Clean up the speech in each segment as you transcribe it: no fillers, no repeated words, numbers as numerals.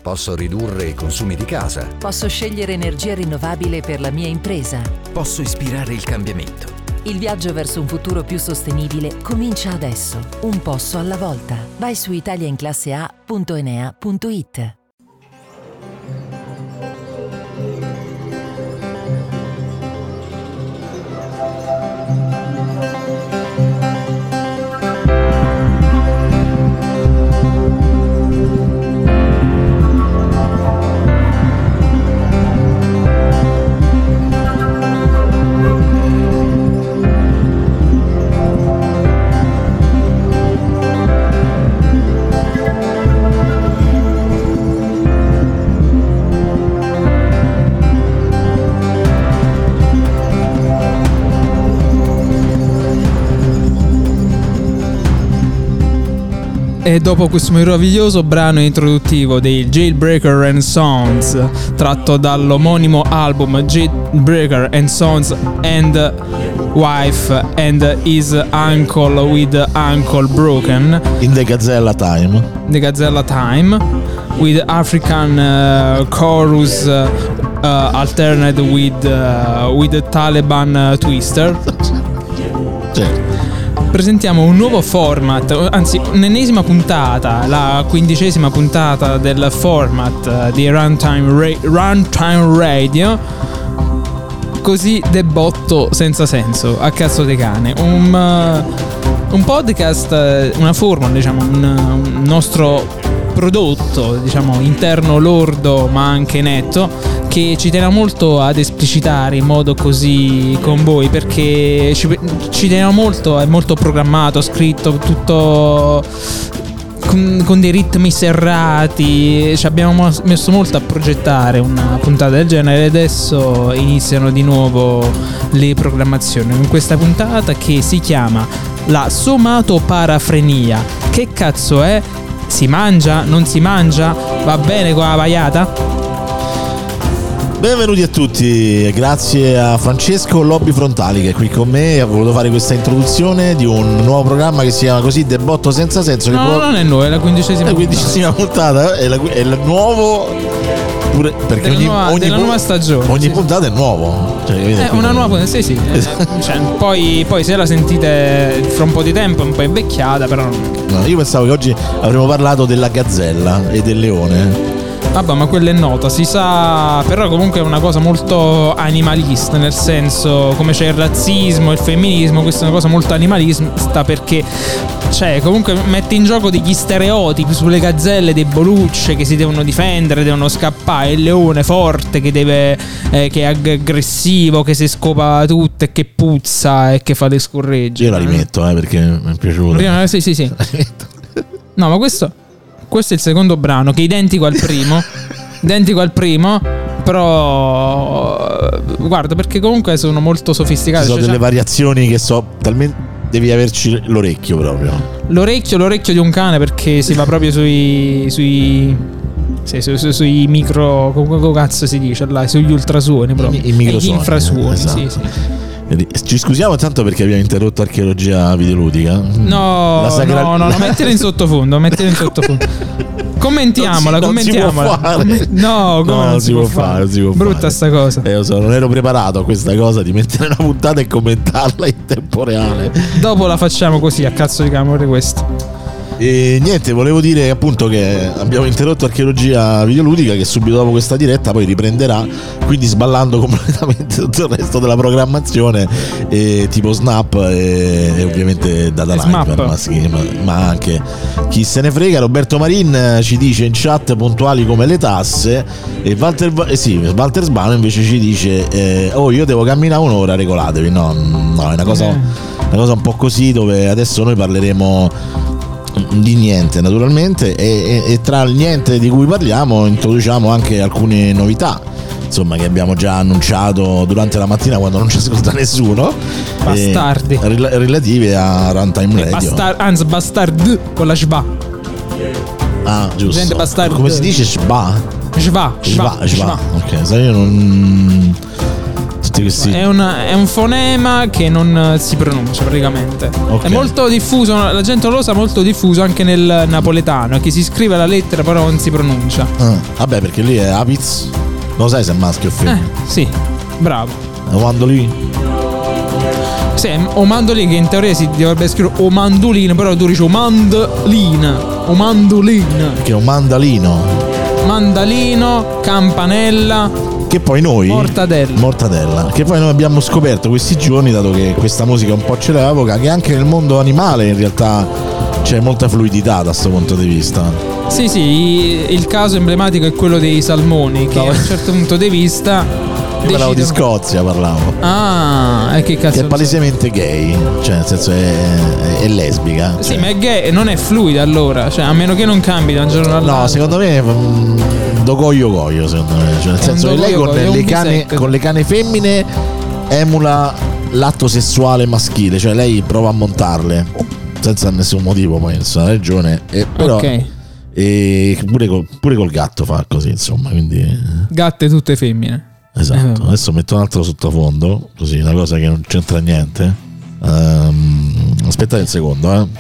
Posso ridurre i consumi di casa. Posso scegliere energia rinnovabile per la mia impresa. Posso ispirare il cambiamento. Il viaggio verso un futuro più sostenibile comincia adesso, un passo alla volta. Vai su italiainclassea.enea.it. E dopo questo meraviglioso brano introduttivo dei Jailbreaker and Sons, tratto dall'omonimo album Jailbreaker and Sons and Wife and His Uncle with Uncle Broken in the Gazella Time, with African chorus alternate with the Taliban Twister. Certo. Presentiamo un nuovo format, anzi un'ennesima puntata, la 15ª puntata del format di Runtime Radio, così debotto senza senso, a cazzo di cane. Un podcast, una formula, diciamo, un nostro prodotto, diciamo, interno lordo ma anche netto, che ci teniamo molto ad esplicitare in modo così con voi, perché ci teniamo molto, è molto programmato, scritto, tutto con dei ritmi serrati. Ci abbiamo messo molto a progettare una puntata del genere e adesso iniziano di nuovo le programmazioni con questa puntata che si chiama la somatoparafrenia. Che cazzo è? Si mangia? Non si mangia? Va bene con la vaiata? Benvenuti a tutti, grazie a Francesco Lobby Frontali che è qui con me e ha voluto fare questa introduzione di un nuovo programma che si chiama così Debotto senza senso. No, non è nuovo, è la 15ª puntata, è il nuovo pure, perché della nuova stagione. Ogni puntata è nuovo, è una nuova puntata, sì. Cioè, poi se la sentite fra un po' di tempo è un po' invecchiata, però no, io pensavo che oggi avremmo parlato della gazzella e del leone. Vabbè, ma quella è nota, si sa, però comunque è una cosa molto animalista, nel senso, come c'è il razzismo, il femminismo, questa è una cosa molto animalista, perché cioè comunque mette in gioco degli stereotipi sulle gazzelle debolucce che si devono difendere, devono scappare, il leone forte che che è aggressivo, che si scopa tutto e che puzza e che fa le scorregge. Io la rimetto perché mi è piaciuto. Sì. No, ma questo è il secondo brano, che è identico al primo, però guarda, perché comunque sono molto sofisticati. Ci sono delle variazioni che so talmente, devi averci l'orecchio proprio. L'orecchio di un cane, perché si va proprio sui micro, come cazzo si dice là, sugli ultrasuoni proprio, i microsoni, gli infrasuoni, esatto. Sì. Ci scusiamo tanto perché abbiamo interrotto archeologia videoludica. No, mettila in sottofondo. Commentiamola. Non si può fare. Brutta sta cosa. Io non ero preparato a questa cosa di mettere una puntata e commentarla in tempo reale. Dopo la facciamo così, a cazzo di camore questo. E niente, volevo dire appunto che abbiamo interrotto archeologia videoludica, che subito dopo questa diretta poi riprenderà, quindi sballando completamente tutto il resto della programmazione, tipo Snap e ovviamente Data Live, ma anche chi se ne frega. Roberto Marin ci dice in chat puntuali come le tasse, e Walter Sbano invece ci dice io devo camminare un'ora, regolatevi. No, è una cosa un po' così, dove adesso noi parleremo di niente naturalmente, e tra il niente di cui parliamo introduciamo anche alcune novità, insomma, che abbiamo già annunciato durante la mattina quando non ci ascolta nessuno, bastardi, relative a Runtime Radio. Bastard con la shba. Ah, giusto. Gente bastard. Come si dice shba? Shba. Ok, sai, io non tutti questi. È un fonema che non si pronuncia praticamente. Ok. È molto diffuso, la gente lo sa, molto diffuso anche nel napoletano, che si scrive la lettera però non si pronuncia. Vabbè, perché lì è Apiz. Lo sai se è maschio o femmina? Sì, bravo. Quando lì? Sì, o mandolin, che in teoria si dovrebbe scrivere o mandolino, però tu dici o mandolina, o mandolina. Che è un mandalino. Mandalino, campanella, Che poi noi mortadella. Che poi noi abbiamo scoperto questi giorni, dato che questa musica un po' ce l'evoca, che anche nel mondo animale in realtà c'è molta fluidità da questo punto di vista. Sì, il caso emblematico è quello dei salmoni, che No. a un certo punto di vista Io parlavo di Scozia, parlavo. Ah, e che cazzo. Che è palesemente gay, cioè nel senso è lesbica. Sì, cioè. ma è gay, non è fluida allora, cioè a meno che non cambi da un giorno all'altro. No, secondo me dogoio secondo me, cioè nel senso che lei con le cane femmine emula l'atto sessuale maschile, cioè lei prova a montarle senza nessun motivo, poi nessuna ragione, però Ok. e pure col gatto fa così, insomma, quindi Gatte tutte femmine. esatto. Adesso metto un altro sottofondo, così, una cosa che non c'entra niente. Aspettate un secondo,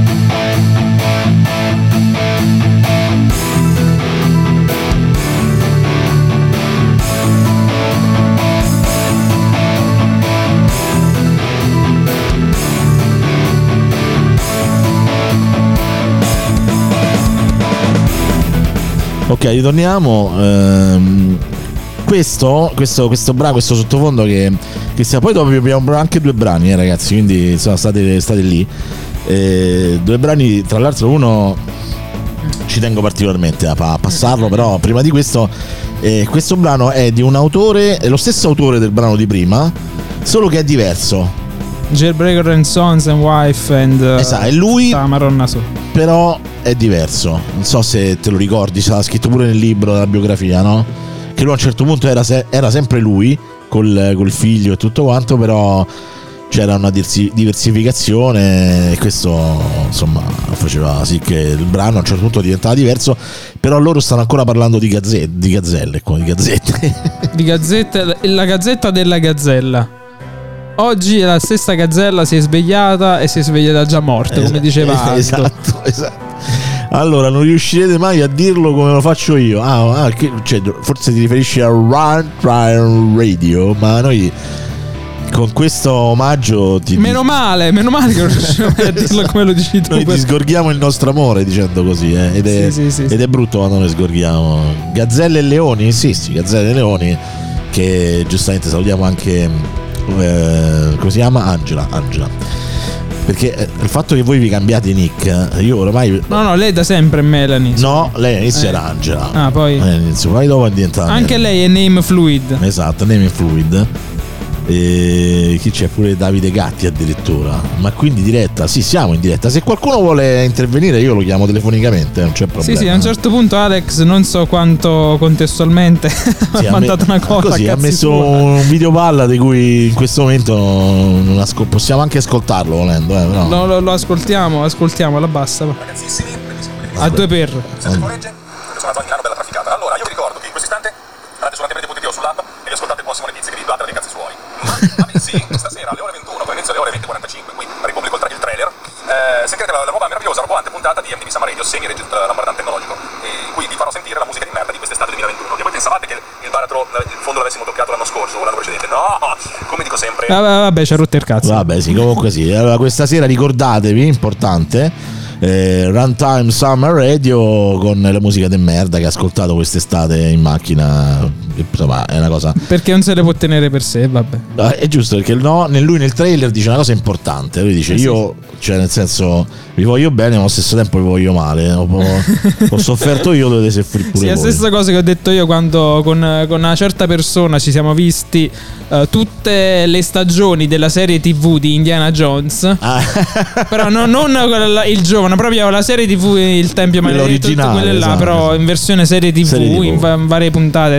Ok, ritorniamo. Questo sottofondo che sia, poi dopo abbiamo anche due brani, ragazzi, quindi insomma, state lì. Due brani, tra l'altro uno ci tengo particolarmente a passarlo, però prima di questo brano è di un autore, è lo stesso autore del brano di prima, solo che è diverso. Jailbreaker and Sons and Wife and Esatto, è lui, Maronna su. però è diverso. Non so se te lo ricordi, c'era scritto pure nel libro della biografia, no? Che lui a un certo punto era sempre lui col figlio e tutto quanto, però c'era una diversificazione e questo insomma faceva sì che il brano a un certo punto diventava diverso, però loro stanno ancora parlando di gazzette. Di gazzette, la gazzetta della gazzella. Oggi la stessa gazzella si è svegliata e si è svegliata già morta, come diceva Aldo. Esatto. Allora, non riuscirete mai a dirlo come lo faccio io. Cioè, forse ti riferisci a Runtime Radio, ma noi con questo omaggio meno male che non riusciamo a dirlo come lo dici tu. Noi ti sgorghiamo il nostro amore dicendo così, ed è brutto quando noi sgorghiamo. Gazzelle e leoni, sì, Gazzelle e leoni, che giustamente salutiamo anche. Come si chiama? Angela. Perché il fatto che voi vi cambiate nick, io ormai. No, lei da sempre è Melanie. No, lei all'inizio era Angela. Poi dopo è diventata. Anche lei è name fluid. Esatto, name fluid. E chi c'è? Pure Davide Gatti addirittura. Ma quindi diretta? Sì, siamo in diretta. Se qualcuno vuole intervenire io lo chiamo telefonicamente, non c'è problema. Sì, a un certo punto Alex, non so quanto contestualmente, ha mandato una cosa così, ha messo un video palla di cui in questo momento possiamo anche ascoltarlo volendo, però. No, lo ascoltiamo alla bassa. Ragazzissimi, a due per. senza corregge, sono andato a Milano bella trafficata. Allora, io vi ricordo che in questo istante andate su Antipede.it o sull'app e vi ascoltate il prossimo Letizia che vi blattera dei cazzi suoi. Ma bensì, stasera alle ore 21, poi inizia alle ore 20:45, qui ripubblico il trailer, sentirete la nuova meravigliosa, roboante puntata di MTV Summer Radio, semi-registro Lambardan tecnologico, e qui vi farò sentire la musica di merda di quest'estate 2021. Che voi pensavate che il baratro, il fondo l'avessimo toccato l'anno scorso o l'anno precedente? No, come dico sempre. Vabbè, ci ha rotto il cazzo. Vabbè, sì, comunque sì. Allora, questa sera ricordatevi, importante, Runtime Summer Radio con la musica de merda che ha ascoltato quest'estate in macchina. Insomma, è una cosa. Perché non se le può tenere per sé, vabbè. No, è giusto, perché lui nel trailer dice una cosa importante. Lui dice: io, cioè, nel senso, vi voglio bene, ma allo stesso tempo vi voglio male. Ho sofferto io, dovete soffrire pure sì, voi. È la stessa cosa che ho detto io quando con una certa persona ci siamo visti tutte le stagioni della serie TV di Indiana Jones. Però non il giovane, proprio la serie TV Il Tempio Maledetto, tutte quelle là, esatto, però in versione serie TV, in varie puntate di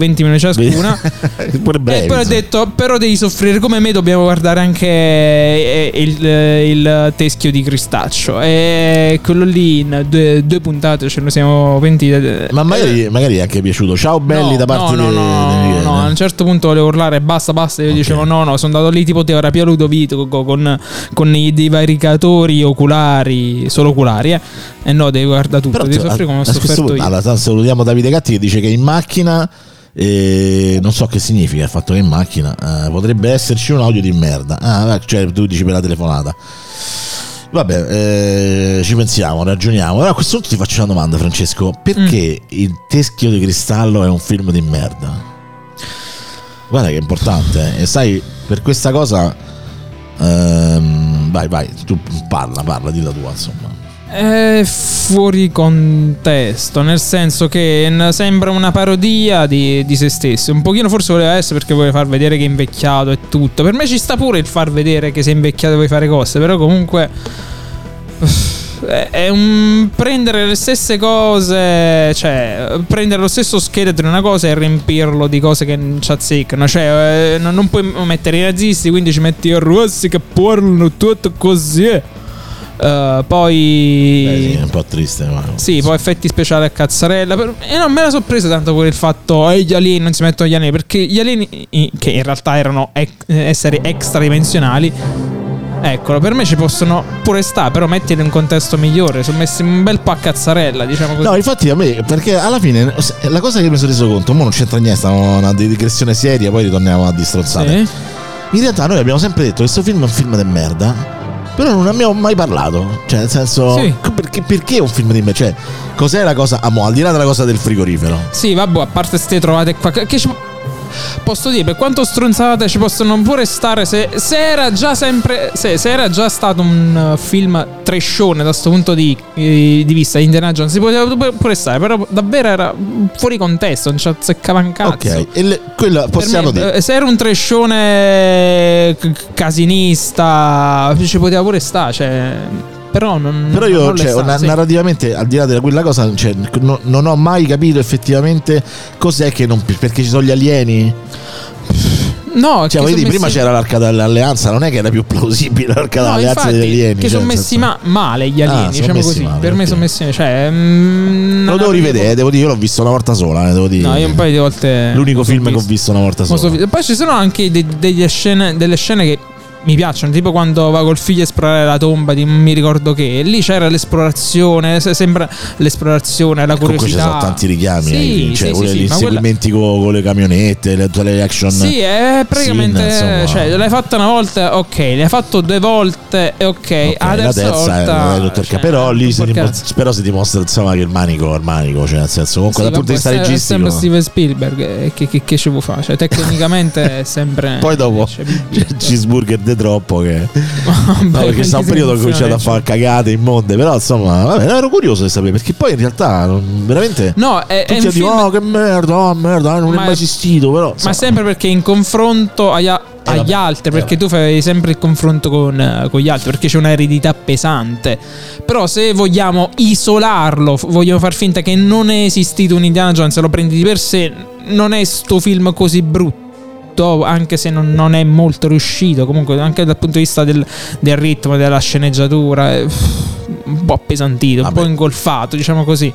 20 minuti ciascuna. Pure breve, e poi ha detto: però devi soffrire come me, dobbiamo guardare anche il teschio di Cristaccio. E quello lì in due puntate ce ne siamo pentiti. Ma magari è anche piaciuto. Ciao belli da parte di Michele. No, a un certo punto volevo urlare basta. Io dicevo no, sono andato lì tipo terapia Ludovico con i divaricatori oculari, solo oculari, e no, devi guardare tutto, devi soffrire come ho sofferto io. Allora, salutiamo Davide Gatti che dice che in macchina, non so che significa il fatto che in macchina potrebbe esserci un audio di merda. Cioè tu dici per la telefonata. Vabbè, ci pensiamo, ragioniamo. Allora, a questo punto ti faccio una domanda, Francesco: perché Il teschio di cristallo è un film di merda? Guarda che è importante, e sai, per questa cosa vai, tu parla, di la tua, insomma. È fuori contesto, nel senso che sembra una parodia di se stesso. Un pochino forse voleva essere, perché vuole far vedere che è invecchiato e tutto. Per me ci sta pure il far vedere che sei invecchiato e vuoi fare cose, però comunque è un prendere le stesse cose, cioè prendere lo stesso scheletro di una cosa e riempirlo di cose che non ci azzeccano. Cioè non puoi mettere i nazisti, quindi ci metti i russi che parlano tutto così. Poi sì, è un po' triste, ma sì, poi effetti speciali a cazzarella. E non me la sorpresa tanto per il fatto gli alieni non si mettono gli alieni, perché gli alieni, che in realtà erano esseri extradimensionali, eccolo, per me ci possono pure stare, però mettili in un contesto migliore. Sono messi un bel po' a cazzarella, diciamo così. No, infatti a me, perché alla fine la cosa che mi sono reso conto, mo non c'entra niente, stiamo una digressione seria, poi ritorniamo a distrozzare. Sì. In realtà noi abbiamo sempre detto che questo film è un film di merda, però non abbiamo mai parlato. Cioè, nel senso, sì. perché è un film di merda? Cioè, cos'è la cosa? Al di là della cosa del frigorifero. Sì, vabbè, a parte ste trovate qua che posso dire, per quanto stronzate ci possono pure stare, se era già sempre, se era già stato un film trashone da sto punto di vista, Indiana Jones, si poteva pure stare, però davvero era fuori contesto, non ci azzeccava un cazzo. Ok, quello possiamo dire. Se era un trashone casinista ci poteva pure stare, cioè. Però io, narrativamente, al di là di quella cosa, cioè, non ho mai capito effettivamente cos'è che non. Perché ci sono gli alieni? No, cioè, prima c'era l'Arca dell'Alleanza, non è che era più plausibile l'Arca dell'Alleanza degli alieni. Che sono messi male gli alieni, diciamo così. Male, per me sono messi. Cioè, lo devo rivedere, devo dire, io l'ho visto una volta sola. Devo dire. No, io un paio di volte. L'unico film che ho visto una volta sola. Poi ci sono anche delle scene che mi piacciono, tipo quando va col figlio a esplorare la tomba di non mi ricordo che, lì c'era l'esplorazione, sembra l'esplorazione, la curiosità. Comunque ci sono tanti richiami, cioè gli inseguimenti con le camionette, le action. Sì, è praticamente scene, cioè l'hai fatta una volta, ok, l'hai fatto 2 volte, ok, la terza volta cioè, però lì si dimostra, insomma, che il manico, cioè nel senso, comunque dal punto di vista registico sembra Steven Spielberg, che ci vuoi fare, cioè tecnicamente è sempre. Poi dopo Cheeseburger troppo che perché sta un periodo che ho cominciato a fare cagate immonde, però insomma vabbè, ero curioso di sapere, perché poi in realtà veramente tutti dicono che merda, non è mai esistito, però ma sempre perché in confronto agli altri, perché tu fai sempre il confronto con gli altri, perché c'è un'eredità pesante. Però se vogliamo isolarlo, vogliamo far finta che non è esistito un Indiana Jones, lo prendi di per sé, non è sto film così brutto, anche se non è molto riuscito, comunque anche dal punto di vista del ritmo, della sceneggiatura è un po' appesantito, un po' ingolfato, diciamo così.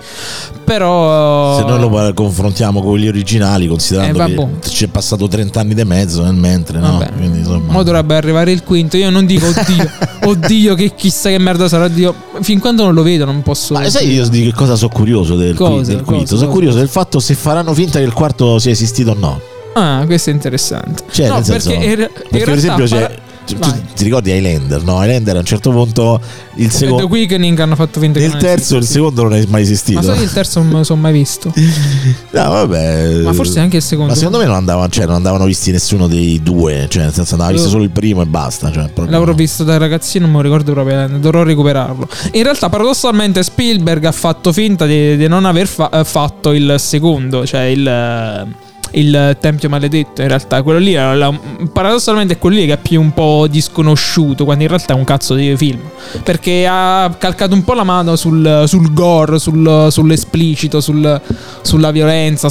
Però se noi lo confrontiamo con gli originali, considerando che c'è passato 30 anni di mezzo nel mentre, no? Quindi insomma, mo dovrebbe arrivare il quinto. Io non dico oddio che chissà che merda sarà, oddio, fin quando non lo vedo non posso. Ma sai io di che cosa sono curioso del quinto? Sono curioso del fatto se faranno finta che il quarto sia esistito o no. Ah, questo è interessante. Cioè, no, nel senso, perché per esempio tu ti ricordi Highlander? No, Highlander a un certo punto il secondo, The Quickening hanno fatto finta che il terzo e il secondo non è mai esistito. Ma sai, il terzo non me lo sono mai visto. No, vabbè. Ma forse anche il secondo. Ma secondo me non andavano visti nessuno dei due, cioè nel senso andava visto solo il primo e basta, cioè, l'avrò visto da ragazzino, non me lo ricordo proprio, dovrò recuperarlo. In realtà paradossalmente Spielberg ha fatto finta di non aver fatto il secondo, cioè il Tempio Maledetto. In realtà quello lì paradossalmente è quello lì che è più un po' disconosciuto, quando in realtà è un cazzo di film, perché ha calcato un po' la mano sul gore, sull'esplicito, sulla violenza,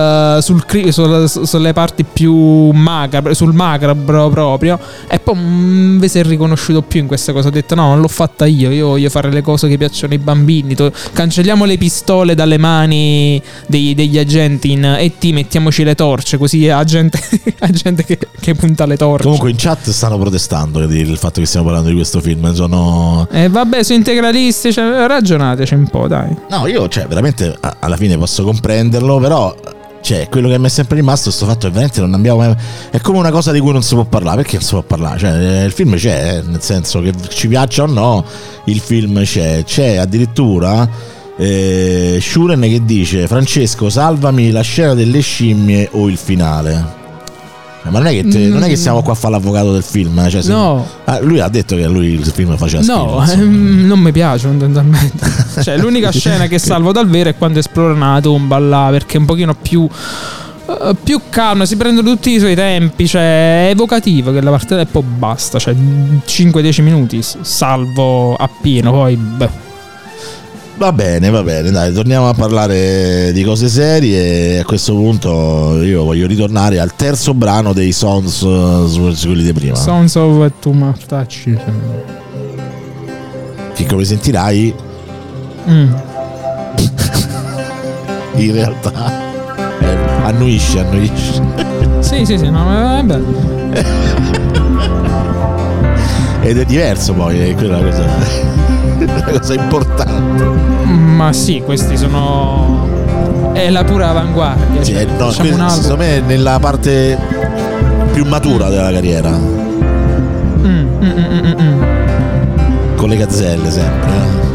sulle parti più macabre, sul macabro proprio, e poi vi si è riconosciuto più in questa cosa. Ho detto no, non l'ho fatta io voglio fare le cose che piacciono ai bambini, cancelliamo le pistole dalle mani degli agenti in E.T., mettiamoci le torce, così a gente che punta le torce. Comunque in chat stanno protestando il fatto che stiamo parlando di questo film, sono vabbè, sono integralisti, cioè, ragionateci un po', dai. No, io veramente alla fine posso comprenderlo, però quello che mi è sempre rimasto è sto fatto che veramente non abbiamo mai... È come una cosa di cui non si può parlare. Perché non si può parlare? Il film c'è, nel senso che ci piaccia o no, il film c'è addirittura Shuren che dice: Francesco, salvami la scena delle scimmie o il finale. Ma non è che siamo qua a fare l'avvocato del film, no. Lui ha detto che lui il film faceva schifo. No, non mi piace fondamentalmente. Cioè, l'unica scena che salvo dal vero è quando esplora una tomba là, perché è un pochino più calma, si prendono tutti i suoi tempi, cioè è evocativa quella parte e poi basta, cioè 5-10 minuti salvo appieno, poi beh. Va bene, dai, torniamo a parlare di cose serie. A questo punto io voglio ritornare al terzo brano dei Sons, su quelli di prima. Sons of Too Much Touch. Che come sentirai in realtà annuisce. Sì, no, è bello. Ed è diverso poi, è quella cosa importante. Ma sì, questi è la pura avanguardia. Sì, no, diciamo secondo me è nella parte più matura della carriera. Con le gazzelle sempre.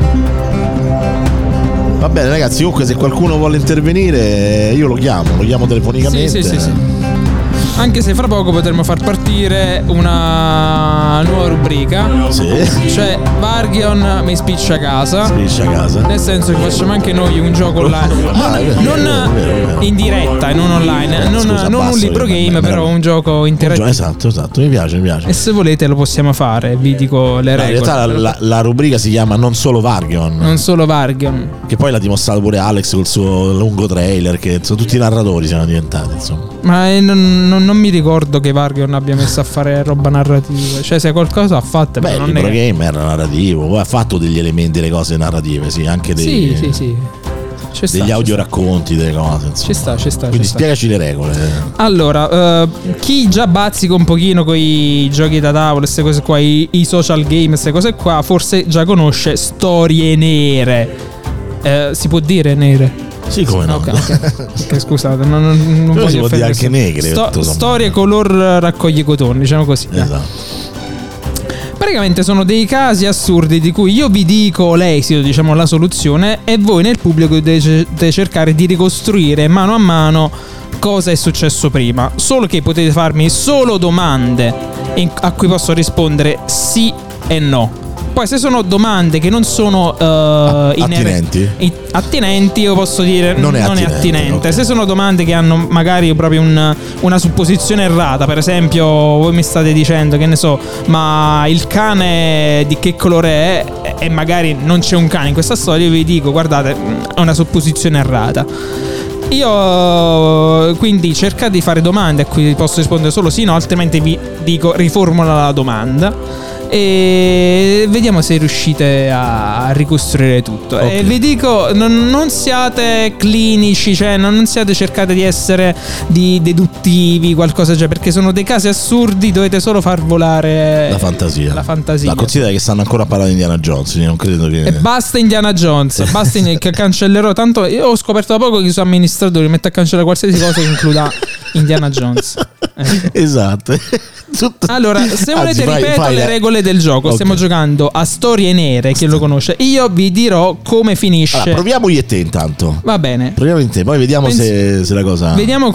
Va bene ragazzi, comunque se qualcuno vuole intervenire io lo chiamo telefonicamente. Sì. Anche se fra poco potremo far partire una nuova rubrica. Sì. Cioè Vargion mi spiccia casa. Nel senso che facciamo anche noi un gioco online. Non in diretta e non online. Non un libro game, però un gioco interattivo. Esatto, mi piace. E se volete lo possiamo fare, vi dico le regole. In realtà la rubrica si chiama Non solo Vargion. Che poi l'ha dimostrato pure Alex col suo lungo trailer, che sono tutti narratori siamo diventati, insomma. Ma non mi ricordo che Vargion abbia messo a fare roba narrativa. Cioè, se qualcosa ha fatto. Beh, il libro game era narrativo. Poi ha fatto degli elementi, delle cose narrative, sì, anche dei. Sì. Degli audioracconti, delle cose. Insomma. Ci sta. Quindi spiegaci le regole. Allora, chi già bazzica un pochino con i giochi da tavolo, queste cose qua, i social game, queste cose qua, forse già conosce Storie Nere. Si può dire nere? Sì, come no? Okay, scusate, non voglio si può dire anche negre. Storie color raccoglie cotone, diciamo così. Esatto. Praticamente sono dei casi assurdi di cui io vi dico l'esito, diciamo la soluzione, e voi nel pubblico dovete cercare di ricostruire mano a mano cosa è successo prima. Solo che potete farmi solo domande a cui posso rispondere sì e no. Poi se sono domande che non sono attinenti, io posso dire non è attinente. Okay. Se sono domande che hanno magari proprio una supposizione errata, per esempio voi mi state dicendo, che ne so, ma il cane di che colore è, e magari non c'è un cane in questa storia, io vi dico guardate, è una supposizione errata. Io quindi cercate di fare domande a cui posso rispondere solo sì o no, altrimenti vi dico riformula la domanda e vediamo se riuscite a ricostruire tutto. Okay. E vi dico non siate clinici, cioè non cercate di essere deduttivi, qualcosa, cioè, perché sono dei casi assurdi, dovete solo far volare la fantasia. Ma considera che stanno ancora a parlare di Indiana Jones, non credo che... E basta Indiana Jones, basta che cancellerò, tanto io ho scoperto da poco che i suoi amministratori mettono a cancellare qualsiasi cosa che includa Indiana Jones. Esatto. Allora, se volete ripeto le regole del gioco, okay. Stiamo giocando a Storie Nere, chi lo conosce. Io vi dirò come finisce. Allora, proviamo io e te intanto. Va bene. Proviamo in te, poi vediamo se la cosa. Vediamo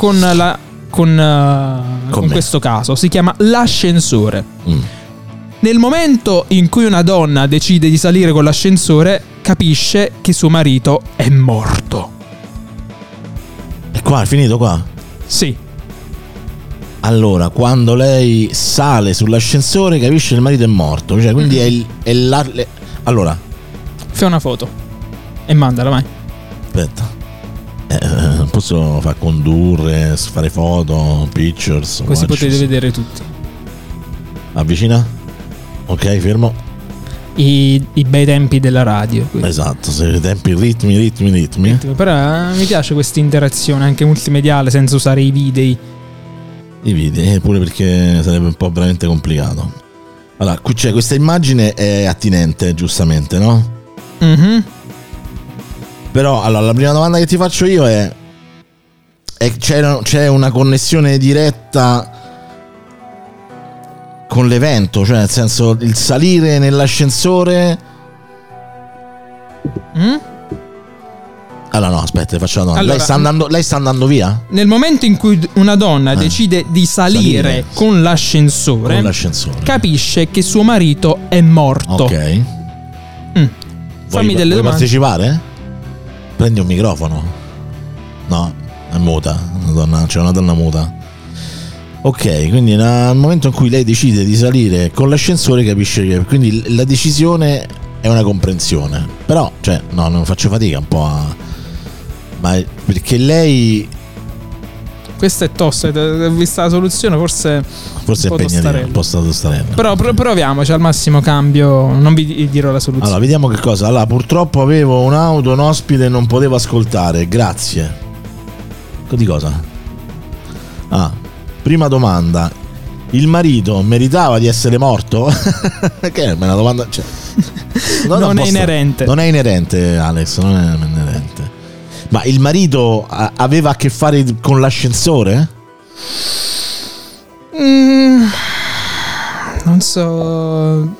con questo caso. Si chiama l'ascensore. Nel momento in cui una donna decide di salire con l'ascensore, capisce che suo marito è morto. E qua è finito qua? Sì. Allora, quando lei sale sull'ascensore capisce che il marito è morto, cioè quindi allora Fai una foto e mandala, vai. aspetta, non posso far condurre, fare foto, pictures, Così watches. potete vedere tutti Avvicina. Ok, fermo. i bei tempi della radio. Esatto, se tempi, ritmi. Però mi piace questa interazione anche multimediale senza usare i video. I video, pure perché sarebbe un po' veramente complicato. Allora, cioè, questa immagine è attinente, giustamente, no? Mhm. Però, allora, la prima domanda che ti faccio io è c'è una connessione diretta con l'evento? Cioè, nel senso, il salire nell'ascensore... Allora, no, aspetta, faccio la domanda. Allora, lei sta andando via? Nel momento in cui una donna decide di salire con l'ascensore, capisce che suo marito è morto. Ok. Fammi delle vuoi domande. partecipare? Prendi un microfono. No, è muta. C'è una donna muta. Ok, quindi nel momento in cui lei decide di salire con l'ascensore capisce che... Quindi la decisione è una comprensione. Però, cioè, no, non faccio fatica un po' a... Ma perché lei... Questa è tosta, vista la soluzione forse è impegnativa, un po' stato starello. Però proviamoci, al massimo cambio, non vi dirò la soluzione. Allora, vediamo che cosa. Allora, purtroppo avevo un'auto, un ospite e non potevo ascoltare. Grazie. Di cosa? Prima domanda. Il marito meritava di essere morto? Che è una domanda... Cioè, non è inerente. Non è inerente, Alex, non è inerente. Ma il marito aveva a che fare con l'ascensore? Non so.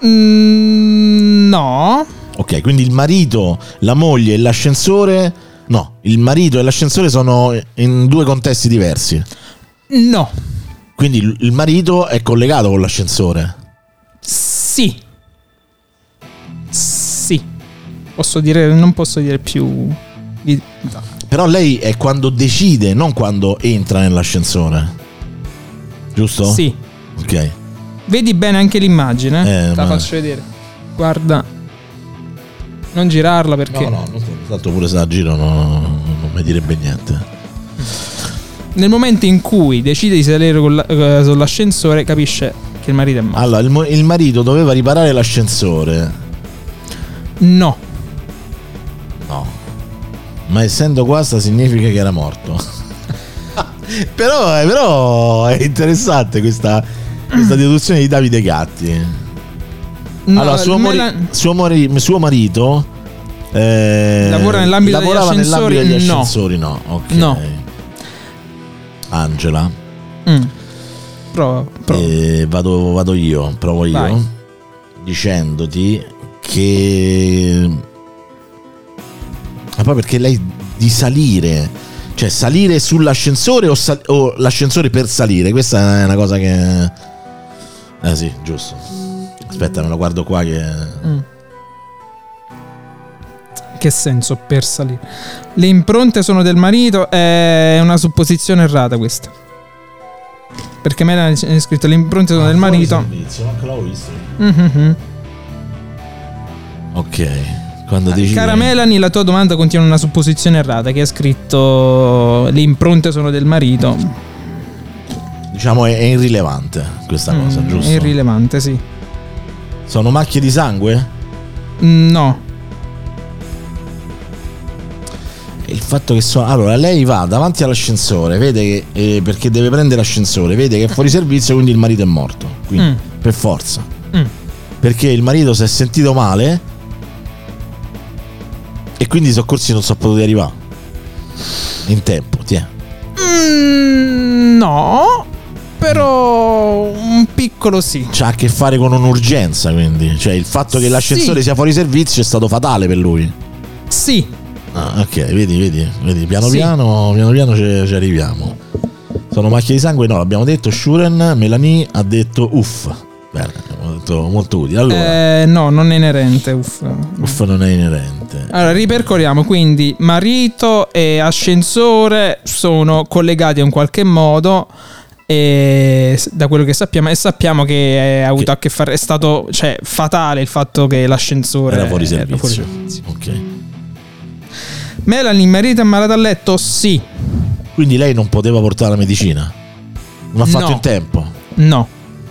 No. Ok, quindi il marito, la moglie e l'ascensore... No, il marito e l'ascensore sono in due contesti diversi. No. Quindi il marito è collegato con l'ascensore? Sì. Posso dire, non posso dire più. Però lei è quando decide, non quando entra nell'ascensore. Giusto? Sì. Ok. Vedi bene anche l'immagine? Te la ma... faccio vedere. Guarda. Non girarla perché... No, tanto pure se la giro non mi direbbe niente. Nel momento in cui decide di salire sull'ascensore capisce che il marito è morto. Allora, il marito doveva riparare l'ascensore. No. Ma essendo qua sta significa che era morto. però è interessante questa deduzione di Davide Gatti. No, allora, suo marito lavora nell'ambito degli ascensori? No. Ok. No. Angela. Provo. Vado io, provo io. Vai. Dicendoti che... Ma poi perché lei di salire, cioè salire sull'ascensore o l'ascensore per salire? Questa è una cosa che... sì, giusto. Aspetta, me lo guardo qua che... Che senso per salire? Le impronte sono del marito, è una supposizione errata questa. Perché me l'ha scritto le impronte sono del marito. Ok. Quando decide... Cara Melanie, la tua domanda contiene una supposizione errata, che ha scritto le impronte sono del marito. Diciamo è irrilevante questa cosa, giusto? È irrilevante, sì. Sono macchie di sangue? No. Il fatto che allora lei va davanti all'ascensore, vede che perché deve prendere l'ascensore, vede che è fuori servizio, quindi il marito è morto. Quindi per forza. Perché il marito si è sentito male e quindi i soccorsi non sono potuti arrivare in tempo. No, però un piccolo sì. C'ha a che fare con un'urgenza, quindi, cioè il fatto che l'ascensore sia fuori servizio è stato fatale per lui. Sì. Ok, vedi, piano piano ci arriviamo. Sono macchie di sangue? No, l'abbiamo detto. Shuren, Melanie ha detto uff. Bene, abbiamo detto molto utile. Allora, no, non è inerente. uff non è inerente. Allora, ripercorriamo. Quindi marito e ascensore sono collegati in qualche modo, e da quello che sappiamo, e sappiamo che ha avuto a che fare, è stato, cioè, fatale il fatto che l'ascensore era fuori servizio. Ok. Melanie, marito è malato a letto? Sì. Quindi lei non poteva portare la medicina? Non ha fatto No. in tempo? No.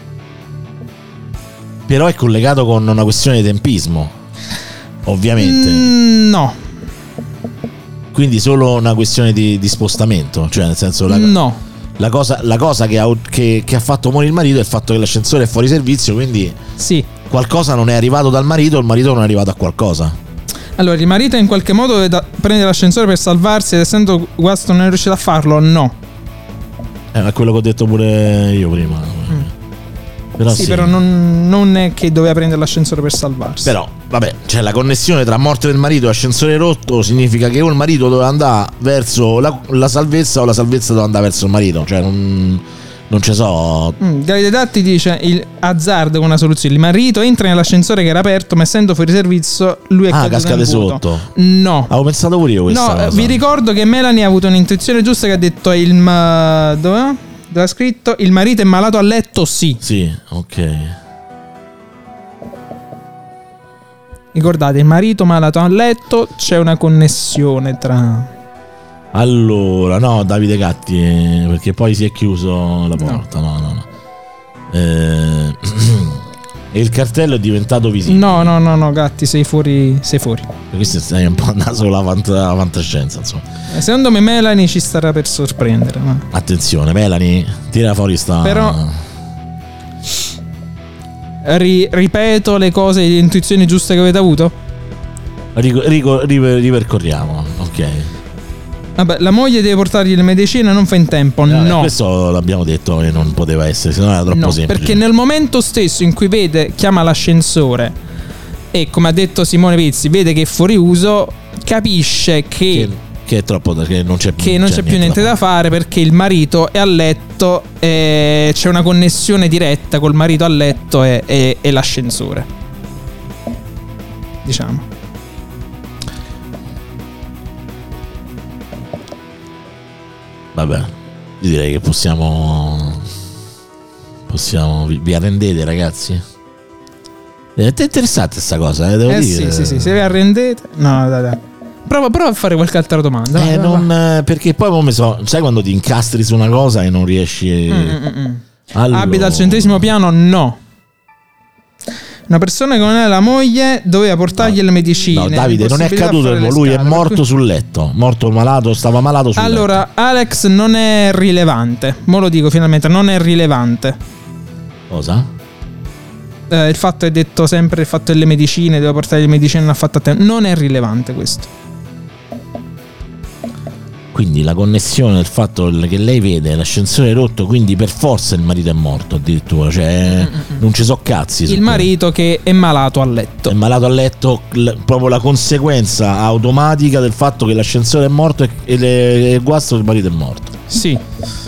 Però è collegato con una questione di tempismo, ovviamente. No. Quindi solo una questione di spostamento, cioè nel senso No. la cosa che ha fatto morire il marito è il fatto che l'ascensore è fuori servizio, quindi Sì. qualcosa non è arrivato dal marito, il marito non è arrivato a qualcosa. Allora, il marito in qualche modo deve prendere l'ascensore per salvarsi, ed essendo guasto non è riuscito a farlo? No. È quello che ho detto pure io prima. Però Sì, però non è che doveva prendere l'ascensore per salvarsi. Però, vabbè, c'è la connessione tra morte del marito e ascensore rotto, significa che o il marito doveva andare verso la salvezza o la salvezza doveva andare verso il marito. Cioè, non ci so. Davide Datti dice: il azzardo con una soluzione. Il marito entra nell'ascensore che era aperto, ma essendo fuori servizio, lui è caduto cascate nel vuoto. sotto. No. Avevo pensato pure io questa No, cosa. vi ricordo che Melanie ha avuto un'intuizione giusta, che ha detto dove ha scritto il marito è malato a letto? Sì. Sì, ok. Ricordate, il marito malato a letto, c'è una connessione tra. Allora, no, Davide Gatti, perché poi si è chiuso la porta. No. E il cartello è diventato visibile. No, Gatti, sei fuori. Questo stai un po' andando sulla fantascienza, insomma. Secondo me Melanie ci starà per sorprendere. Ma. Attenzione, Melanie, tira fuori sta. Però ripeto le cose, le intuizioni giuste che avete avuto. Ripercorriamo, ok. Vabbè, la moglie deve portargli le medicine, non fa in tempo. No. Questo l'abbiamo detto e non poteva essere, se no era troppo semplice. Perché nel momento stesso in cui chiama l'ascensore e, come ha detto Simone Pizzi, vede che è fuori uso, capisce che è troppo, che non c'è più, niente da fare, perché il marito è a letto e c'è una connessione diretta col marito a letto e l'ascensore, diciamo. Vabbè, io direi che possiamo vi arrendete, ragazzi? È interessante sta cosa, devo dire. Sì, se vi arrendete. No, dai. Prova a fare qualche altra domanda. Vai. Perché poi sai quando ti incastri su una cosa e non riesci. Allora. Abita al 100° piano? No. Una persona che non è la moglie doveva portargli le medicine. No, Davide, non è caduto, lui è morto sul letto. Morto malato, stava malato sul letto. Allora, Alex non è rilevante. Mo lo dico finalmente, non è rilevante. Cosa? Il fatto è detto sempre, il fatto delle medicine, doveva portare le medicine, non ha fatto a tempo. Non è rilevante questo. Quindi la connessione del fatto che lei vede l'ascensore rotto, quindi per forza il marito è morto addirittura, cioè non ci so cazzi. Il marito che è malato a letto. È malato a letto, proprio la conseguenza automatica del fatto che l'ascensore è morto e il guasto del marito è morto. Sì.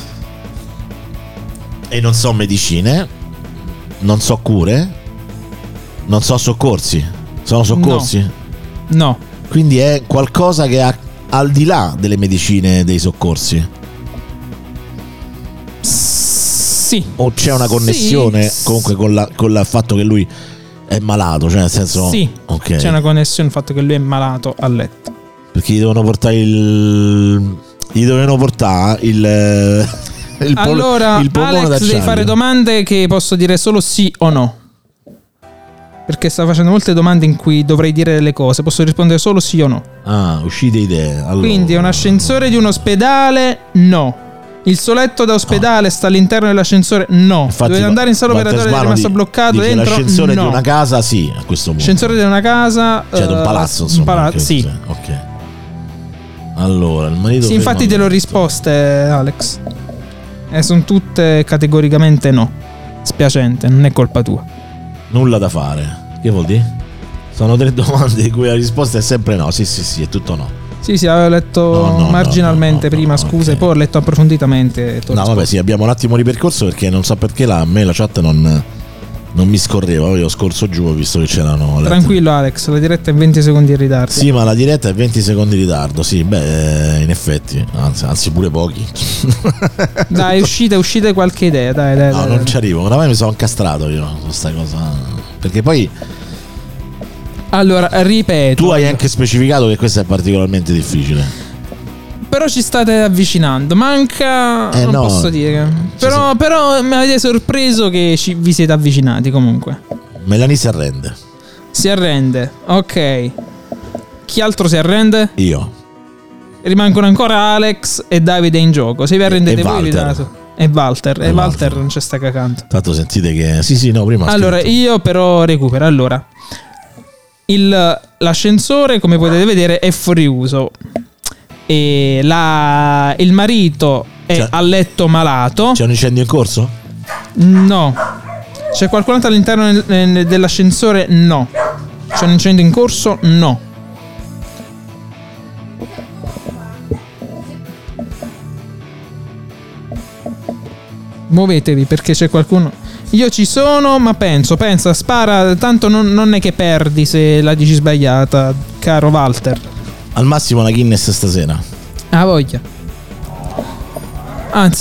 E non so medicine, non so cure, non so soccorsi. Sono soccorsi? No. Quindi è qualcosa che ha al di là delle medicine e dei soccorsi. Sì. O c'è una connessione comunque con il fatto che lui è malato, cioè nel senso. Sì. Okay. C'è una connessione il fatto che lui è malato a letto. Perché gli dovevano portare allora, il polmone Alex, d'acciaio. devi fare domande che posso dire solo sì o no. Perché sta facendo molte domande in cui dovrei dire delle cose. Posso rispondere solo sì o no. Ah, uscite idee. Allora. Quindi è un ascensore di un ospedale? No. Il suo letto da ospedale sta all'interno dell'ascensore? No. Infatti, dovete andare in sala operatoria ed è rimasto bloccato dentro? L'ascensore no. di una casa, sì, a questo punto. Ascensore di una casa, cioè di un palazzo, insomma. Un palazzo, sì. Ok. Allora, il marito. Sì, infatti te l'ho risposte, Alex. Sono tutte categoricamente no. Spiacente, non è colpa tua. Nulla da fare. Che vuol dire? Sono 3 domande di cui la risposta è sempre no. Sì, è tutto no. Sì, avevo letto marginalmente prima, scusa, e poi ho letto approfonditamente. No, vabbè, sì, abbiamo un attimo ripercorso perché non so perché a me la chat non non mi scorreva, poi ho scorso giù, ho visto che c'erano Tranquillo Alex, la diretta è 20 secondi in ritardo. Sì, ma la diretta è 20 secondi in ritardo. Sì, beh, in effetti, anzi pure pochi. Dai, uscite qualche idea, dai. No, non ci arrivo, oramai mi sono incastrato io su questa cosa. Perché poi allora, ripeto, tu hai anche specificato che questo è particolarmente difficile. però ci state avvicinando. Manca, non no. posso dire. Però mi avete sorpreso che vi siete avvicinati comunque. Melanie si arrende. Si arrende. Ok. Chi altro si arrende? Io. Rimangono ancora Alex e Davide in gioco. Se vi arrendete voi vi dato. E Walter. E Walter non c'è sta cacando. Tanto sentite che sì, no, prima allora io però recupero. Allora, l'ascensore, come potete vedere, è fuori uso. E il marito è a letto malato. C'è un incendio in corso? No. C'è qualcun altro all'interno dell'ascensore? No. C'è un incendio in corso? No. Muovetevi perché c'è qualcuno. Io ci sono, ma pensa, spara. Tanto non è che perdi se la dici sbagliata, caro Walter. Al massimo la Guinness stasera. Ah, voglia. Anzi,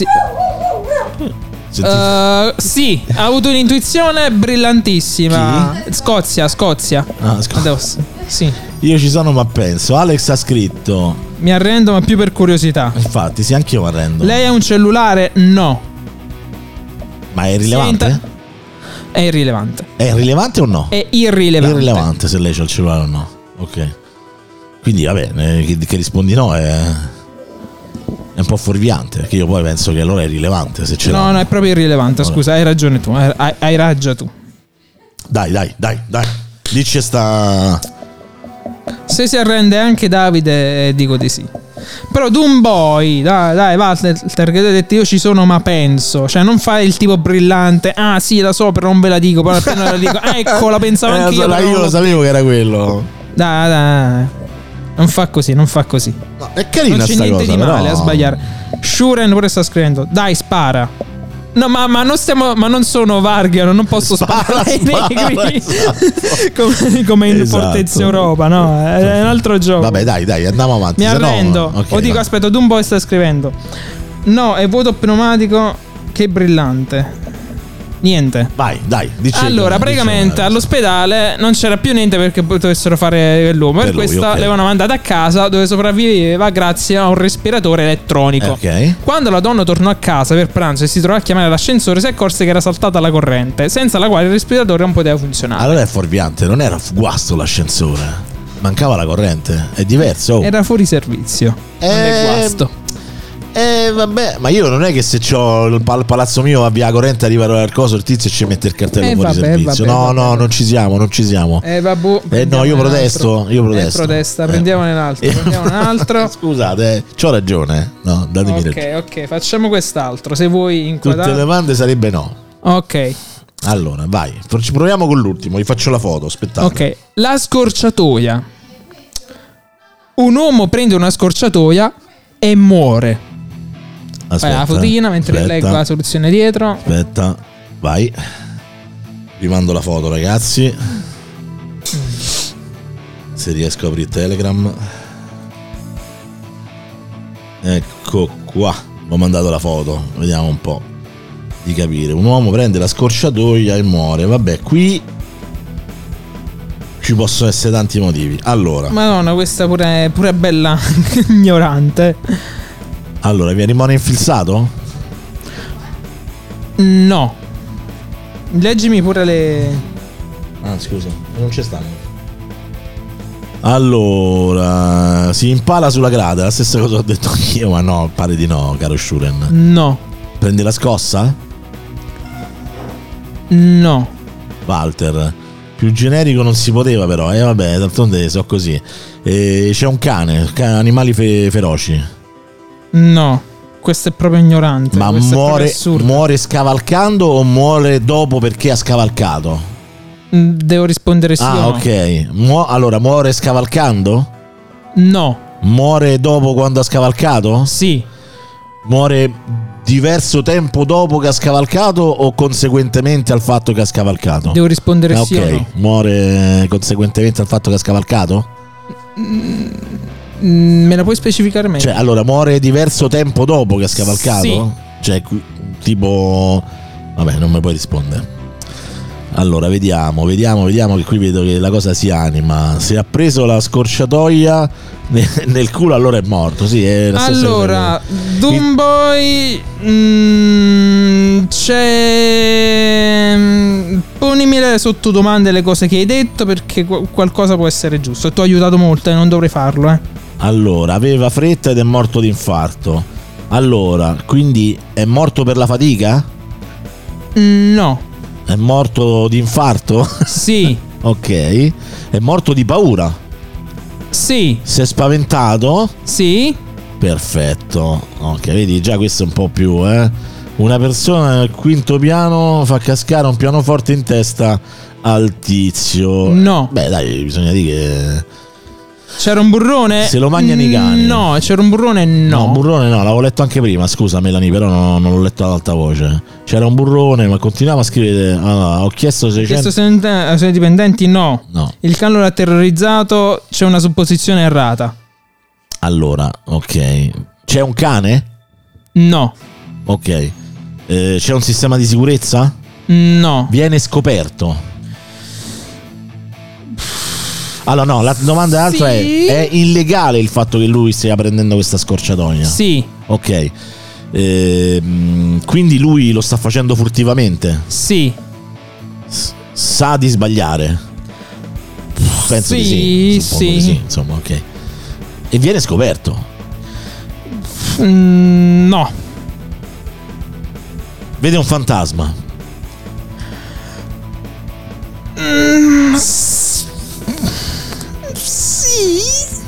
sì, ha avuto un'intuizione brillantissima. Chi? Scozia. Ah, Adesso, sì. Io ci sono, ma penso. Alex ha scritto: mi arrendo, ma più per curiosità. infatti, sì, anche io mi arrendo. Lei ha un cellulare? No. Ma è irrilevante? È irrilevante. È irrilevante o no? È irrilevante. Irrilevante se lei c'ha il cellulare o no. Ok. Quindi vabbè, che rispondi no è un po' fuorviante, perché io poi penso che allora è irrilevante se ce l'ha. No, è proprio irrilevante, scusa, hai ragione tu, hai ragione tu. Dai. Dici sta. Se si arrende anche Davide, dico di sì. Però Doom Boy, dai, Walter, che ti ho detto io ci sono, ma penso. Cioè, non fai il tipo brillante. Ah, sì, la so, però non ve la dico. Poi appena la dico, ecco, la pensavo anche io. Io lo sapevo che era quello. Dai. Non fa così. No, è carina non c'è sta niente cosa, di male però. a sbagliare. Shuren pure sta scrivendo. Dai, spara. No, ma non sono Vargano, non posso sparare ai negri. Esatto. come in Fortezza Europa, no? È un altro gioco. Vabbè, dai, andiamo avanti. Mi arrendo. Okay, o dico, aspetta, Dumbo sta scrivendo. No, è vuoto pneumatico. Che brillante. Niente. Vai, dici. Allora, praticamente all'ospedale non c'era più niente perché dovessero fare l'uomo. Per questa l'avevano mandata a casa, dove sopravviveva grazie a un respiratore elettronico. Ok. Quando la donna tornò a casa per pranzo e si trovò a chiamare l'ascensore, si accorse che era saltata la corrente, senza la quale il respiratore non poteva funzionare. Allora è fuorviante, non era guasto l'ascensore. Mancava la corrente. È diverso. Era fuori servizio. Non è guasto. Vabbè, ma io non è che se c'ho il palazzo mio a via corrente arriva il coso, il tizio e ci mette il cartello fuori servizio. No, non ci siamo. Vabbè. No, io protesto. Protesta, prendiamone un altro. Scusate, c'ho ragione. No, datemi ragione. Ok, facciamo quest'altro. Se vuoi inquadrare. Tutte le domande sarebbe no. Ok. Allora, vai. Ci proviamo con l'ultimo, vi faccio la foto, aspettate. Ok, la scorciatoia. Un uomo prende una scorciatoia e muore. Aspetta, la fotina mentre leggo la soluzione dietro. Aspetta, vai. Vi mando la foto, ragazzi. Se riesco a aprire Telegram. Ecco qua. Ho mandato la foto. Vediamo un po' di capire. Un uomo prende la scorciatoia e muore. Vabbè, qui ci possono essere tanti motivi. Allora, Madonna, questa pure è bella ignorante. Allora, vi rimane infilzato? No. Leggimi pure le. Ah, scusa, non c'è stanno. Allora, si impala sulla grada, la stessa cosa ho detto anch'io, ma no, pare di no, caro Shuren. No. Prende la scossa? No. Walter, più generico non si poteva però, vabbè, d'altronde so così. C'è un cane, animali feroci. No, questo è proprio ignorante. Ma muore scavalcando o muore dopo perché ha scavalcato? Devo rispondere sì o no. Ok. Allora, muore scavalcando? No. Muore dopo quando ha scavalcato? Sì. Muore diverso tempo dopo che ha scavalcato o conseguentemente al fatto che ha scavalcato? Devo rispondere sì o no. Muore conseguentemente al fatto che ha scavalcato? Me la puoi specificare meglio? Cioè, allora, muore diverso tempo dopo che ha scavalcato? Sì. Cioè, tipo... Vabbè, non mi puoi rispondere. Allora, vediamo, che qui vedo che la cosa si anima. Se ha preso la scorciatoia nel culo, allora è morto. Sì, è la stessa allora, cosa. Doomboy, c'è... Ponimi le sottodomande le cose che hai detto, perché qualcosa può essere giusto. Tu hai aiutato molto e non dovrei farlo, Allora, aveva fretta ed è morto d'infarto. Allora, quindi è morto per la fatica? No. È morto di infarto? Sì. Ok. È morto di paura? Sì. Si è spaventato? Sì. Perfetto. Ok, vedi, già questo è un po' più, Una persona al quinto piano fa cascare un pianoforte in testa al tizio. No. Beh, dai, bisogna dire che... C'era un burrone? Se lo mangiano i cani. No, c'era un burrone? No. No, burrone no, l'avevo letto anche prima, scusa Melanie, però non l'ho letto ad alta voce. C'era un burrone, ma continuava a scrivere. Allora, ho chiesto 600. Chiesto dipendenti? No. No. Il cane l'ha terrorizzato, c'è una supposizione errata. Allora, ok. C'è un cane? No. Ok. C'è un sistema di sicurezza? No. Viene scoperto? Allora no, la domanda altra è illegale il fatto che lui stia prendendo questa scorciatoia? Sì. Ok. Quindi lui lo sta facendo furtivamente? Sì. Sa di sbagliare? Penso di sì. Suppongo di sì, insomma, ok. E viene scoperto? No. Vede un fantasma? Sì.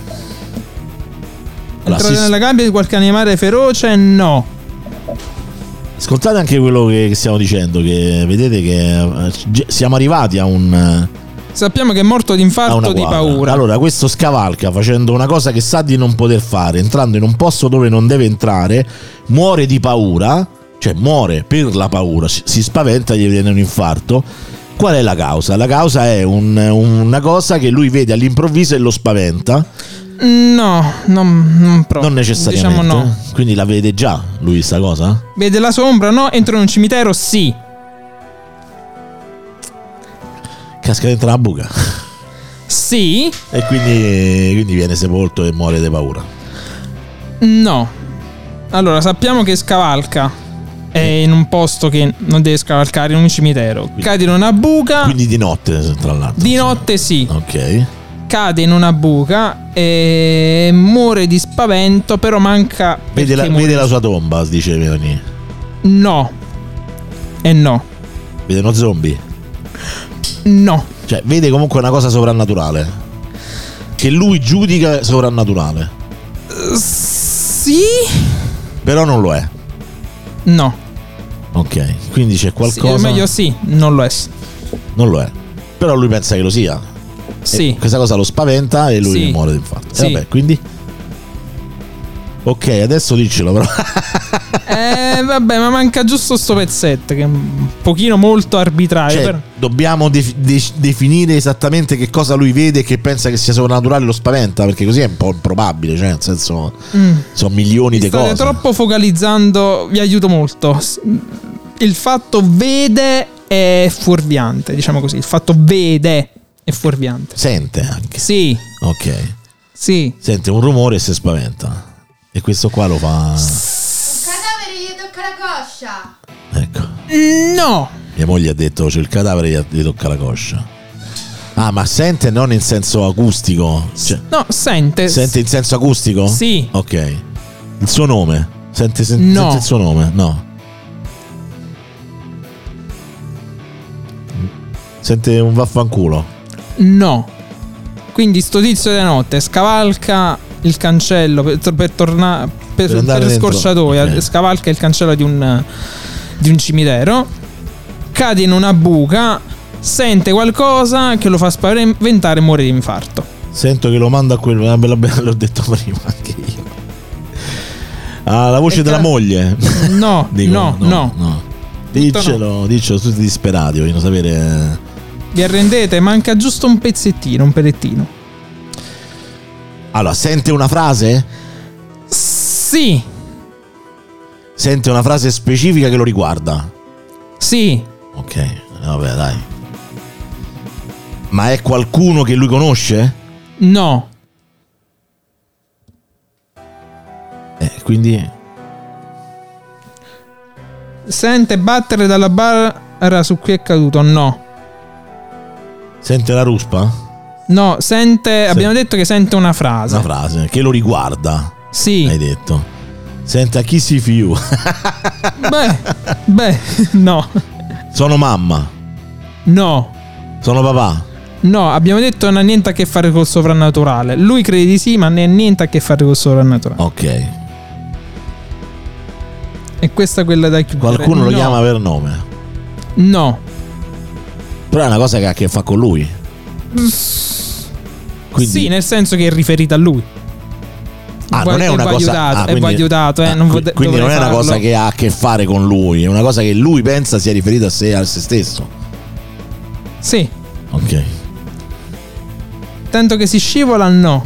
Allora, Entrare nella gabbia di qualche animale feroce? No. Ascoltate anche quello che stiamo dicendo, che vedete che siamo arrivati a un... Sappiamo che è morto di infarto di paura. Allora, questo scavalca facendo una cosa che sa di non poter fare, entrando in un posto dove non deve entrare, muore di paura, cioè muore per la paura, si spaventa, gli viene un infarto. Qual è la causa? La causa è una cosa che lui vede all'improvviso e lo spaventa. No, non proprio. Non necessariamente. Diciamo no. Quindi la vede già lui sta cosa? Vede la sombra? No. Entra in un cimitero? Sì. Casca dentro la buca. Sì. E quindi viene sepolto e muore di paura. No. Allora, sappiamo che scavalca. È in un posto che non deve scavalcare, in un cimitero. Cade in una buca. Quindi di notte, tra l'altro. Di notte sì. Ok. Cade in una buca e muore di spavento, però manca. Vede la sua tomba, dice Melanie. No. E no. Vede uno zombie? No. Cioè, vede comunque una cosa sovrannaturale che lui giudica sovrannaturale. Sì. Però non lo è. No. Ok, quindi c'è qualcosa. Sì, meglio sì, non lo è. Non lo è. Però lui pensa che lo sia. Sì. E questa cosa lo spaventa e lui Sì. muore di infarto. Sì. Vabbè, quindi. Ok, adesso diccelo però. Vabbè, ma manca giusto sto pezzetto che è un pochino molto arbitrario. Cioè, dobbiamo definire esattamente che cosa lui vede e che pensa che sia sovrannaturale e lo spaventa, perché così è un po' improbabile, cioè nel senso sono milioni di cose. State troppo focalizzando, vi aiuto molto. Il fatto vede è fuorviante, diciamo così. Il fatto vede è fuorviante. Sente anche. Sì. Ok. Sì. Sente un rumore e si spaventa. E questo qua lo fa. Cadavere gli tocca la coscia. Ecco. No. Mia moglie ha detto c'è il cadavere gli tocca la coscia. Ah, ma sente non in senso acustico? Cioè, No, sente. sente in senso acustico? Sì. Ok. Il suo nome? Sente No. il suo nome? No. Sente un vaffanculo? No. Quindi sto tizio della notte scavalca il cancello per tornare Per andare per dentro. scorciatoia, Ok. scavalca il cancello di un cimitero, cade in una buca, sente qualcosa che lo fa spaventare e muore di infarto. Sento che lo manda a quello. L'ho detto prima anche io. Ah, la voce della moglie. No, Dico, no. Diccelo, tutti disperati, vogliono sapere. Vi arrendete? Manca giusto un pezzettino, un pelettino. Allora, sente una frase? Sì. Sente una frase specifica che lo riguarda? Sì. Ok, vabbè, dai. Ma è qualcuno che lui conosce? No. Quindi Sente battere dalla barra su cui è caduto? No. sente la ruspa? No, sente. Abbiamo detto che sente una frase. Una frase che lo riguarda. Sì. Hai detto. Sente a chi si fiu. Beh, no. Sono mamma. No. Sono papà. No, abbiamo detto non ha niente a che fare col soprannaturale. Lui crede di sì, ma non ha niente a che fare col soprannaturale. Ok. E questa è quella da chiudere. Qualcuno lo chiama per nome. No. Però è una cosa che ha a che fare con lui. Quindi... Sì, nel senso che è riferita a lui. Non è una cosa aiutato, aiutato, quindi non è una cosa che ha a che fare con lui, è una cosa che lui pensa sia riferita a sé, a se stesso. Sì. Ok. Tanto che si scivola, no.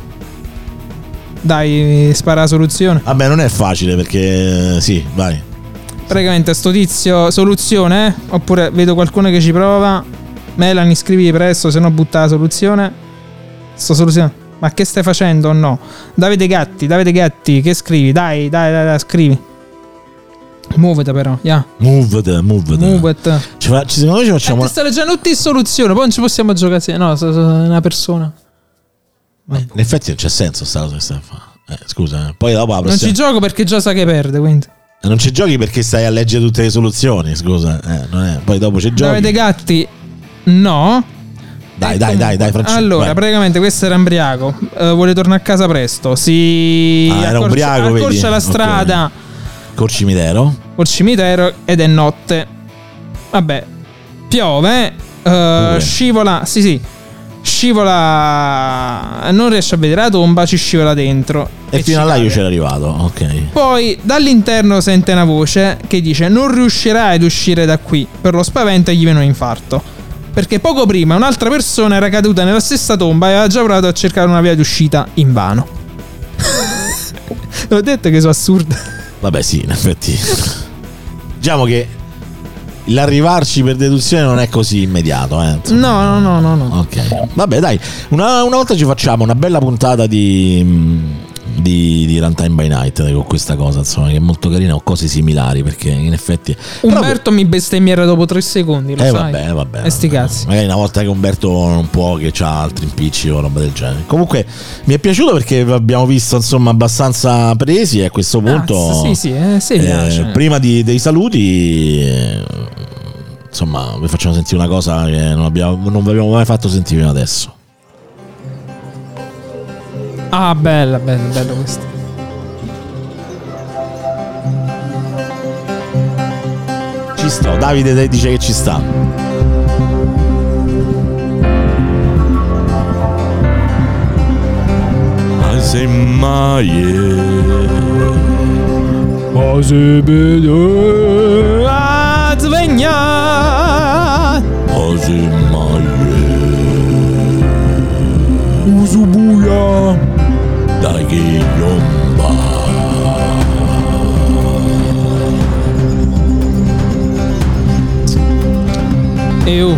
Dai, spara la soluzione. Vabbè, non è facile perché sì, vai. Praticamente sto tizio, soluzione, eh? Oppure vedo qualcuno che ci prova. Melanie, scrivi presto, se no butta la soluzione. Sto soluzione. Ma che stai facendo o no? Davide Gatti, che scrivi? Dai, scrivi. Muovete però, yeah. Move it. Secondo me ci facciamo ti sta leggendo tutti in soluzione, poi non ci possiamo giocare. No, una persona. In effetti non c'è senso sta cosa che stai a fare. Scusa, poi dopo non ci gioco perché già sa che perde, quindi. Non ci giochi perché stai a leggere tutte le soluzioni, scusa. Non è. Poi dopo ci giochi. Davide Gatti, no. Dai, Francesco. Allora, vai. praticamente questo era embriaco. Vuole tornare a casa presto. Era ubriaco, vedi? Accorcia la strada. Col cimitero Ed è notte. Vabbè. Piove. Scivola. Sì. Scivola. Non riesce a vedere la tomba. Ci scivola dentro. E fino a là io c'ero arrivato. Ok. Poi dall'interno sente una voce che dice: non riuscirai ad uscire da qui. Per lo spavento gli viene un infarto. Perché poco prima un'altra persona era caduta nella stessa tomba e aveva già provato a cercare una via d'uscita invano. L'ho detto che sono assurde. Vabbè, sì, in effetti. Diciamo che l'arrivarci per deduzione non è così immediato, No. Ok. Vabbè, dai, una volta ci facciamo una bella puntata di Runtime by Night con questa cosa, insomma, che è molto carina, o cose similari, perché in effetti Umberto mi bestemmierà dopo 3 secondi, lo sai. Vabbè. E sti cazzi. Magari una volta che Umberto non può, che c'ha altri impicci o roba del genere. Comunque mi è piaciuto perché abbiamo visto, insomma, abbastanza presi, e a questo punto sì, piace. prima dei saluti, insomma, vi facciamo sentire una cosa che non vi abbiamo mai fatto sentire fino adesso. Ah, bello questo. Ci sto, Davide dice che ci sta. Usubuya Dagi Yomba. Eu.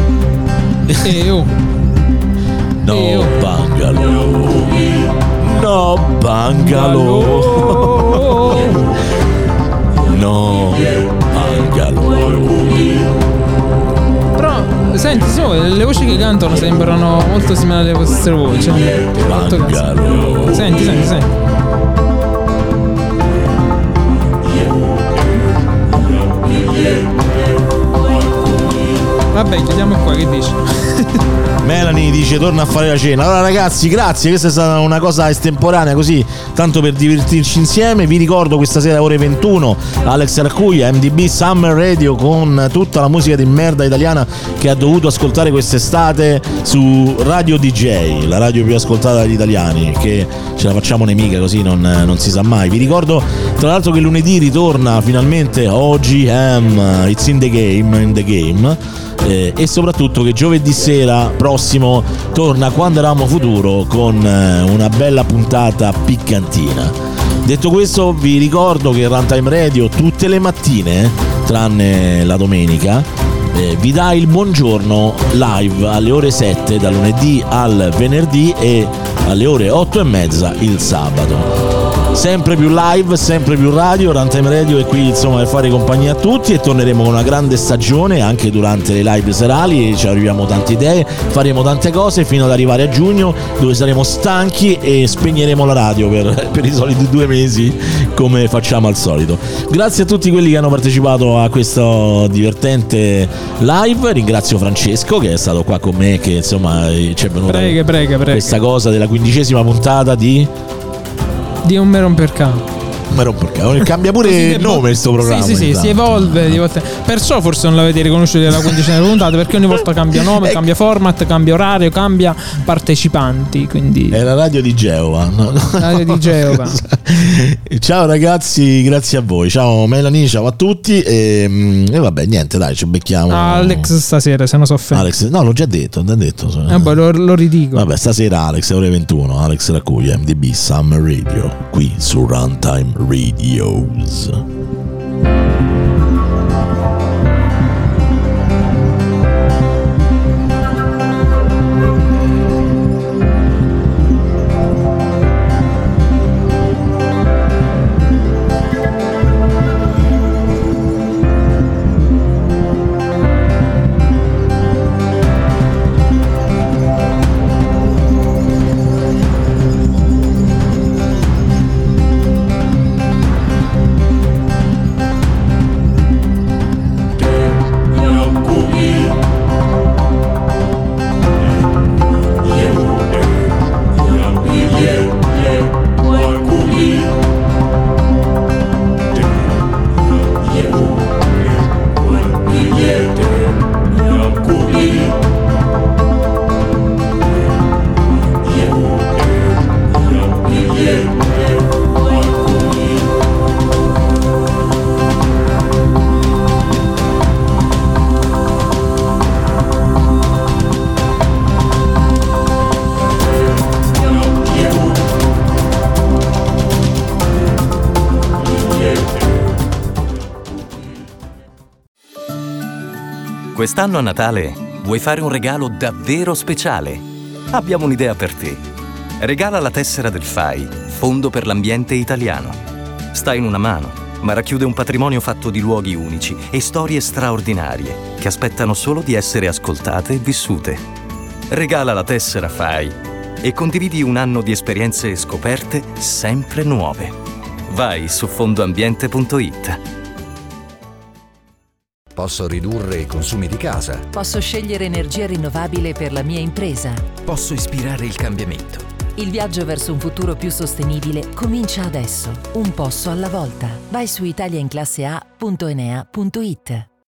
No bungalow. No bungalow. No bungalow. Però senti, le voci che cantano sembrano molto simili alle vostre voci. Bungalow. Senti. Vabbè, chiudiamo qua, che dici? Melanie dice torna a fare la cena. Allora ragazzi, grazie, questa è stata una cosa estemporanea così, tanto per divertirci insieme. Vi ricordo questa sera ore 21 Alex Racuglia, MDB Summer Radio, con tutta la musica di merda italiana che ha dovuto ascoltare quest'estate su Radio DJ, la radio più ascoltata dagli italiani, che ce la facciamo nemica così non si sa mai. Vi ricordo tra l'altro che lunedì ritorna finalmente OGM, It's in the Game, e soprattutto che giovedì sera prossimo torna Quando Eravamo Futuro con una bella puntata piccantina. Detto questo, vi ricordo che Runtime Radio tutte le mattine, tranne la domenica, vi dà il buongiorno live alle ore 7 dal lunedì al venerdì e alle ore 8:30 il sabato. Sempre più live, sempre più radio. Runtime Radio è qui insomma per fare compagnia a tutti, e torneremo con una grande stagione anche durante le live serali. Ci arriviamo tante idee, faremo tante cose fino ad arrivare a giugno, dove saremo stanchi e spegneremo la radio per i soliti 2 mesi, come facciamo al solito. Grazie a tutti quelli che hanno partecipato a questo divertente live. Ringrazio Francesco che è stato qua con me, che insomma ci è venuta prega. questa cosa della 15ª puntata di Un me romper cazzo. Cambia pure nome questo programma. Sì, si evolve di volte. Perciò forse non l'avete riconosciuto nella 15ª puntata, perché ogni volta cambia nome, cambia format, cambia orario, cambia partecipanti. Quindi è la radio di Geova. Radio di Geova. Ciao ragazzi, grazie a voi. Ciao Melanie, ciao a tutti. E vabbè, niente, dai, ci becchiamo. Alex stasera, se non so offende. Alex, no, l'ho già detto. Poi lo ridico. Vabbè, stasera Alex, ore 21. Alex Racuglia, MDB Summer Radio, qui su Runtime Radios. Quest'anno a Natale vuoi fare un regalo davvero speciale? Abbiamo un'idea per te. Regala la tessera del FAI, Fondo per l'Ambiente Italiano. Sta in una mano, ma racchiude un patrimonio fatto di luoghi unici e storie straordinarie che aspettano solo di essere ascoltate e vissute. Regala la tessera FAI e condividi un anno di esperienze e scoperte sempre nuove. Vai su fondoambiente.it. Posso ridurre i consumi di casa. Posso scegliere energia rinnovabile per la mia impresa. Posso ispirare il cambiamento. Il viaggio verso un futuro più sostenibile comincia adesso, un passo alla volta. Vai su italiainclasseA.enea.it.